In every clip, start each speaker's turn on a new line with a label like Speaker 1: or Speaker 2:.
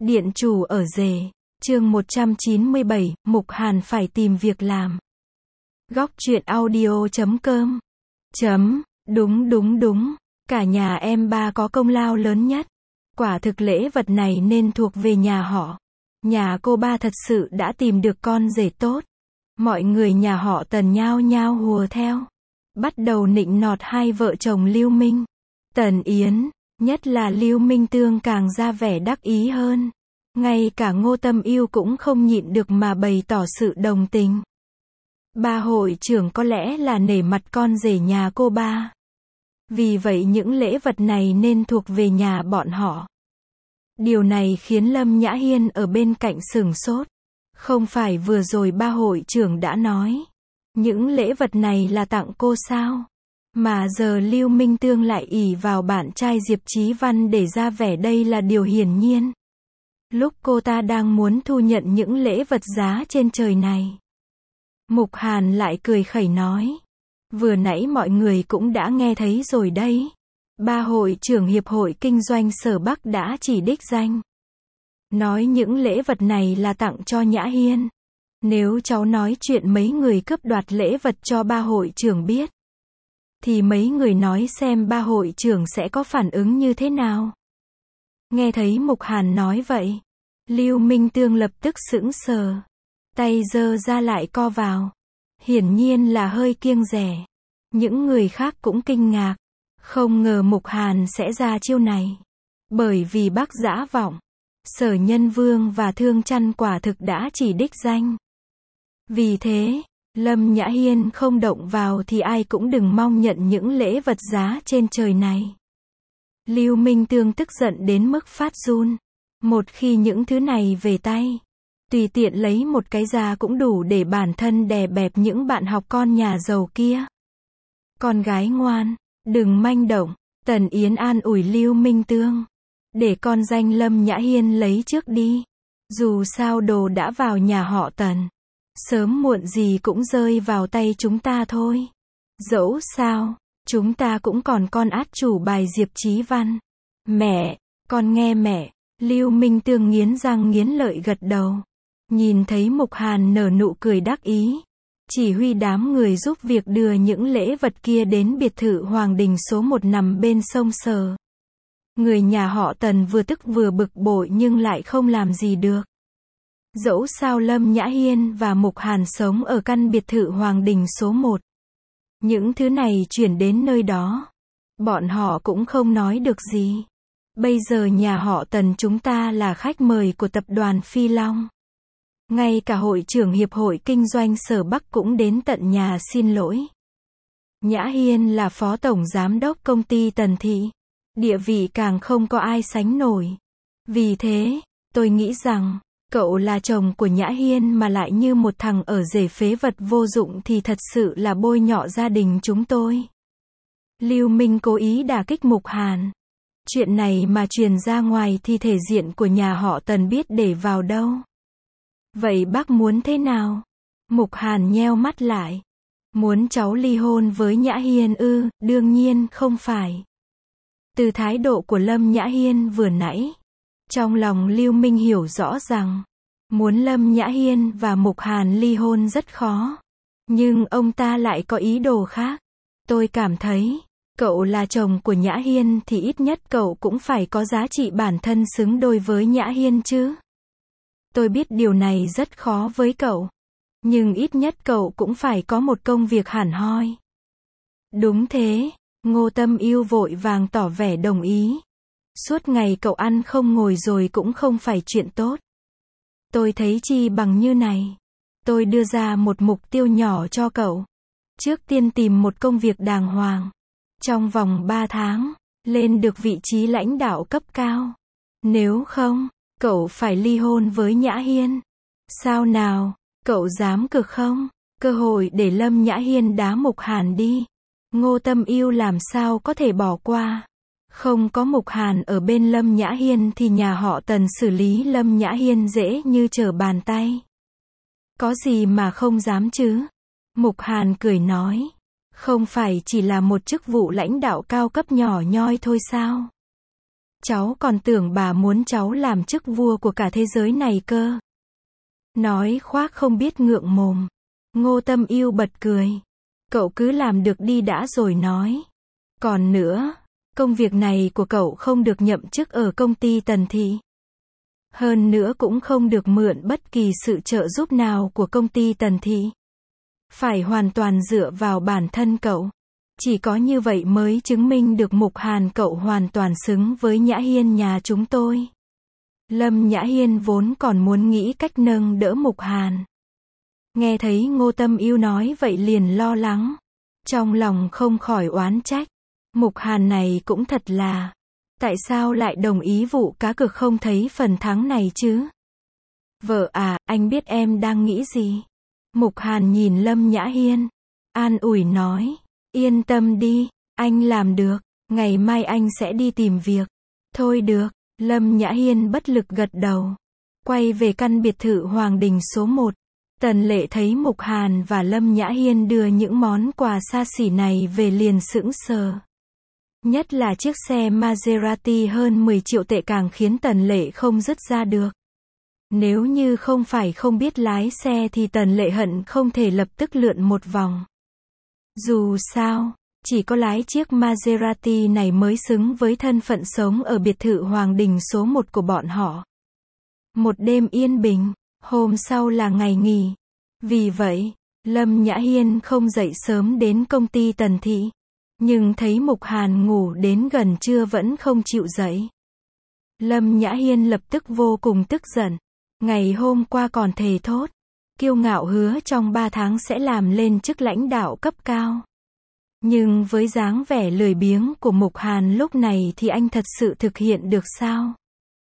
Speaker 1: Điện chủ ở rể. Chương 197, Mục Hàn phải tìm việc làm. Góc truyện audio.com. Đúng. Cả nhà em ba có công lao lớn nhất. Quả thực lễ vật này nên thuộc về nhà họ. Nhà cô ba thật sự đã tìm được con rể tốt. Mọi người nhà họ Tần nhao nhao hùa theo. Bắt đầu nịnh nọt hai vợ chồng Lưu Minh, Tần Yến, nhất là Lưu Minh Tương càng ra vẻ đắc ý hơn. Ngay cả Ngô Tâm Yêu cũng không nhịn được mà bày tỏ sự đồng tình. Ba hội trưởng có lẽ là nể mặt con rể nhà cô ba. Vì vậy những lễ vật này nên thuộc về nhà bọn họ. Điều này khiến Lâm Nhã Hiên ở bên cạnh sửng sốt. Không phải vừa rồi ba hội trưởng đã nói những lễ vật này là tặng cô sao? Mà giờ Lưu Minh Tương lại ỷ vào bạn trai Diệp Chí Văn để ra vẻ đây là điều hiển nhiên. Lúc cô ta đang muốn thu nhận những lễ vật giá trên trời này, Mục Hàn lại cười khẩy nói. Vừa nãy mọi người cũng đã nghe thấy rồi đấy. Ba hội trưởng Hiệp hội Kinh doanh Sở Bắc đã chỉ đích danh. Nói những lễ vật này là tặng cho Nhã Hiên. Nếu cháu nói chuyện mấy người cướp đoạt lễ vật cho ba hội trưởng biết, thì mấy người nói xem ba hội trưởng sẽ có phản ứng như thế nào. Nghe thấy Mục Hàn nói vậy, Lưu Minh Tương lập tức sững sờ. Tay giơ ra lại co vào. Hiển nhiên là hơi kiêng dè. Những người khác cũng kinh ngạc. Không ngờ Mục Hàn sẽ ra chiêu này. Bởi vì Bắc Dã Vọng, Sở Nhân Vương và Thương Chăn quả thực đã chỉ đích danh. Vì thế, Lâm Nhã Hiên không động vào thì ai cũng đừng mong nhận những lễ vật giá trên trời này. Lưu Minh Tương tức giận đến mức phát run. Một khi những thứ này về tay, tùy tiện lấy một cái ra cũng đủ để bản thân đè bẹp những bạn học con nhà giàu kia. Con gái ngoan, đừng manh động. Tần Yến an ủi Lưu Minh Tương. Để con danh Lâm Nhã Hiên lấy trước đi. Dù sao đồ đã vào nhà họ Tần, sớm muộn gì cũng rơi vào tay chúng ta thôi. Dẫu sao, chúng ta cũng còn con át chủ bài Diệp Chí Văn. Mẹ, con nghe mẹ. Lưu Minh Tương nghiến răng nghiến lợi gật đầu. Nhìn thấy Mục Hàn nở nụ cười đắc ý, chỉ huy đám người giúp việc đưa những lễ vật kia đến biệt thự Hoàng Đình số 1 nằm bên sông Sở. Người nhà họ Tần vừa tức vừa bực bội nhưng lại không làm gì được. Dẫu sao Lâm Nhã Hiên và Mục Hàn sống ở căn biệt thự Hoàng Đình số 1. Những thứ này chuyển đến nơi đó, bọn họ cũng không nói được gì. Bây giờ nhà họ Tần chúng ta là khách mời của tập đoàn Phi Long. Ngay cả hội trưởng Hiệp hội Kinh doanh Sở Bắc cũng đến tận nhà xin lỗi. Nhã Hiên là phó tổng giám đốc công ty Tần Thị. Địa vị càng không có ai sánh nổi. Vì thế, tôi nghĩ rằng, cậu là chồng của Nhã Hiên mà lại như một thằng ở rể phế vật vô dụng thì thật sự là bôi nhọ gia đình chúng tôi. Lưu Minh cố ý đả kích Mục Hàn. Chuyện này mà truyền ra ngoài thì thể diện của nhà họ Tần biết để vào đâu. Vậy bác muốn thế nào? Mục Hàn nheo mắt lại. Muốn cháu ly hôn với Nhã Hiên ư? Đương nhiên không phải. Từ thái độ của Lâm Nhã Hiên vừa nãy, trong lòng Lưu Minh hiểu rõ rằng, muốn Lâm Nhã Hiên và Mục Hàn ly hôn rất khó. Nhưng ông ta lại có ý đồ khác. Tôi cảm thấy, cậu là chồng của Nhã Hiên thì ít nhất cậu cũng phải có giá trị bản thân xứng đôi với Nhã Hiên chứ. Tôi biết điều này rất khó với cậu. Nhưng ít nhất cậu cũng phải có một công việc hẳn hoi. Đúng thế, Ngô Tâm Yêu vội vàng tỏ vẻ đồng ý. Suốt ngày cậu ăn không ngồi rồi cũng không phải chuyện tốt. Tôi thấy chi bằng như này. Tôi đưa ra một mục tiêu nhỏ cho cậu. Trước tiên tìm một công việc đàng hoàng. Trong vòng 3 tháng, lên được vị trí lãnh đạo cấp cao. Nếu không, cậu phải ly hôn với Nhã Hiên. Sao nào, cậu dám cược không? Cơ hội để Lâm Nhã Hiên đá Mục Hàn đi. Ngô Tâm Yêu làm sao có thể bỏ qua. Không có Mục Hàn ở bên Lâm Nhã Hiên thì nhà họ Tần xử lý Lâm Nhã Hiên dễ như trở bàn tay. Có gì mà không dám chứ? Mục Hàn cười nói. Không phải chỉ là một chức vụ lãnh đạo cao cấp nhỏ nhoi thôi sao? Cháu còn tưởng bà muốn cháu làm chức vua của cả thế giới này cơ. Nói khoác không biết ngượng mồm. Ngô Tâm Ưu bật cười. Cậu cứ làm được đi đã rồi nói. Còn nữa, công việc này của cậu không được nhậm chức ở công ty Tần Thị. Hơn nữa cũng không được mượn bất kỳ sự trợ giúp nào của công ty Tần Thị. Phải hoàn toàn dựa vào bản thân cậu. Chỉ có như vậy mới chứng minh được Mục Hàn cậu hoàn toàn xứng với Nhã Hiên nhà chúng tôi. Lâm Nhã Hiên vốn còn muốn nghĩ cách nâng đỡ Mục Hàn. Nghe thấy Ngô Tâm Ưu nói vậy liền lo lắng. Trong lòng không khỏi oán trách. Mục Hàn này cũng thật là. Tại sao lại đồng ý vụ cá cược không thấy phần thắng này chứ? Vợ à, anh biết em đang nghĩ gì? Mục Hàn nhìn Lâm Nhã Hiên. An ủi nói. Yên tâm đi, anh làm được. Ngày mai anh sẽ đi tìm việc. Thôi được. Lâm Nhã Hiên bất lực gật đầu. Quay về căn biệt thự Hoàng Đình số 1. Tần Lệ thấy Mục Hàn và Lâm Nhã Hiên đưa những món quà xa xỉ này về liền sững sờ. Nhất là chiếc xe Maserati hơn 10 triệu tệ càng khiến Tần Lệ không dứt ra được. Nếu như không phải không biết lái xe thì Tần Lệ hận không thể lập tức lượn một vòng. Dù sao, chỉ có lái chiếc Maserati này mới xứng với thân phận sống ở biệt thự Hoàng Đình số 1 của bọn họ. Một đêm yên bình, hôm sau là ngày nghỉ. Vì vậy, Lâm Nhã Hiên không dậy sớm đến công ty Tần Thị. Nhưng thấy Mục Hàn ngủ đến gần trưa vẫn không chịu dậy. Lâm Nhã Hiên lập tức vô cùng tức giận. Ngày hôm qua còn thề thốt, kiêu ngạo hứa trong 3 tháng sẽ làm lên chức lãnh đạo cấp cao. Nhưng với dáng vẻ lười biếng của Mục Hàn lúc này thì anh thật sự thực hiện được sao?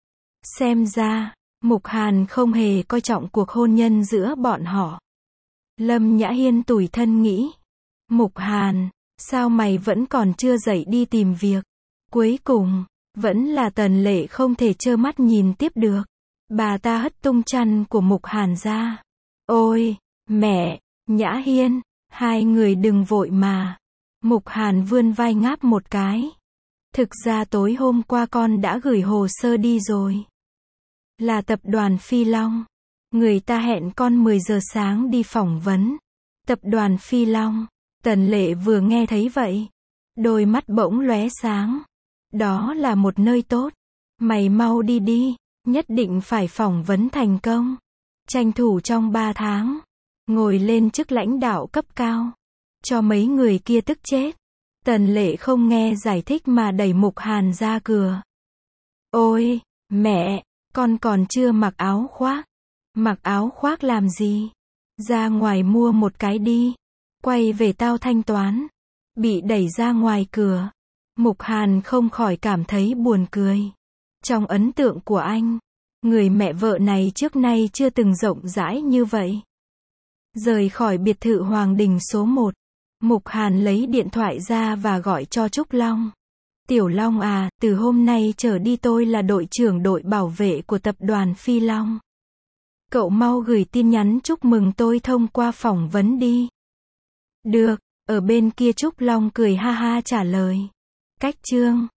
Speaker 1: Xem ra, Mục Hàn không hề coi trọng cuộc hôn nhân giữa bọn họ. Lâm Nhã Hiên tủi thân nghĩ. Mục Hàn, sao mày vẫn còn chưa dậy đi tìm việc? Cuối cùng, vẫn là Tần Lệ không thể trơ mắt nhìn tiếp được. Bà ta hất tung chăn của Mục Hàn ra. Ôi, mẹ, Nhã Hiên, hai người đừng vội mà. Mục Hàn vươn vai ngáp một cái. Thực ra tối hôm qua con đã gửi hồ sơ đi rồi. Là tập đoàn Phi Long. Người ta hẹn con 10 giờ sáng đi phỏng vấn. Tập đoàn Phi Long. Tần Lệ vừa nghe thấy vậy. Đôi mắt bỗng lóe sáng. Đó là một nơi tốt. Mày mau đi đi. Nhất định phải phỏng vấn thành công. Tranh thủ trong 3 tháng. Ngồi lên chức lãnh đạo cấp cao. Cho mấy người kia tức chết. Tần Lệ không nghe giải thích mà đẩy Mục Hàn ra cửa. Ôi, mẹ, con còn chưa mặc áo khoác. Mặc áo khoác làm gì? Ra ngoài mua một cái đi. Quay về tao thanh toán. Bị đẩy ra ngoài cửa. Mục Hàn không khỏi cảm thấy buồn cười. Trong ấn tượng của anh, người mẹ vợ này trước nay chưa từng rộng rãi như vậy. Rời khỏi biệt thự Hoàng Đình số 1. Mục Hàn lấy điện thoại ra và gọi cho Trúc Long. Tiểu Long à, từ hôm nay trở đi tôi là đội trưởng đội bảo vệ của tập đoàn Phi Long. Cậu mau gửi tin nhắn chúc mừng tôi thông qua phỏng vấn đi. Được, ở bên kia Trúc Long cười ha ha trả lời. Cách chương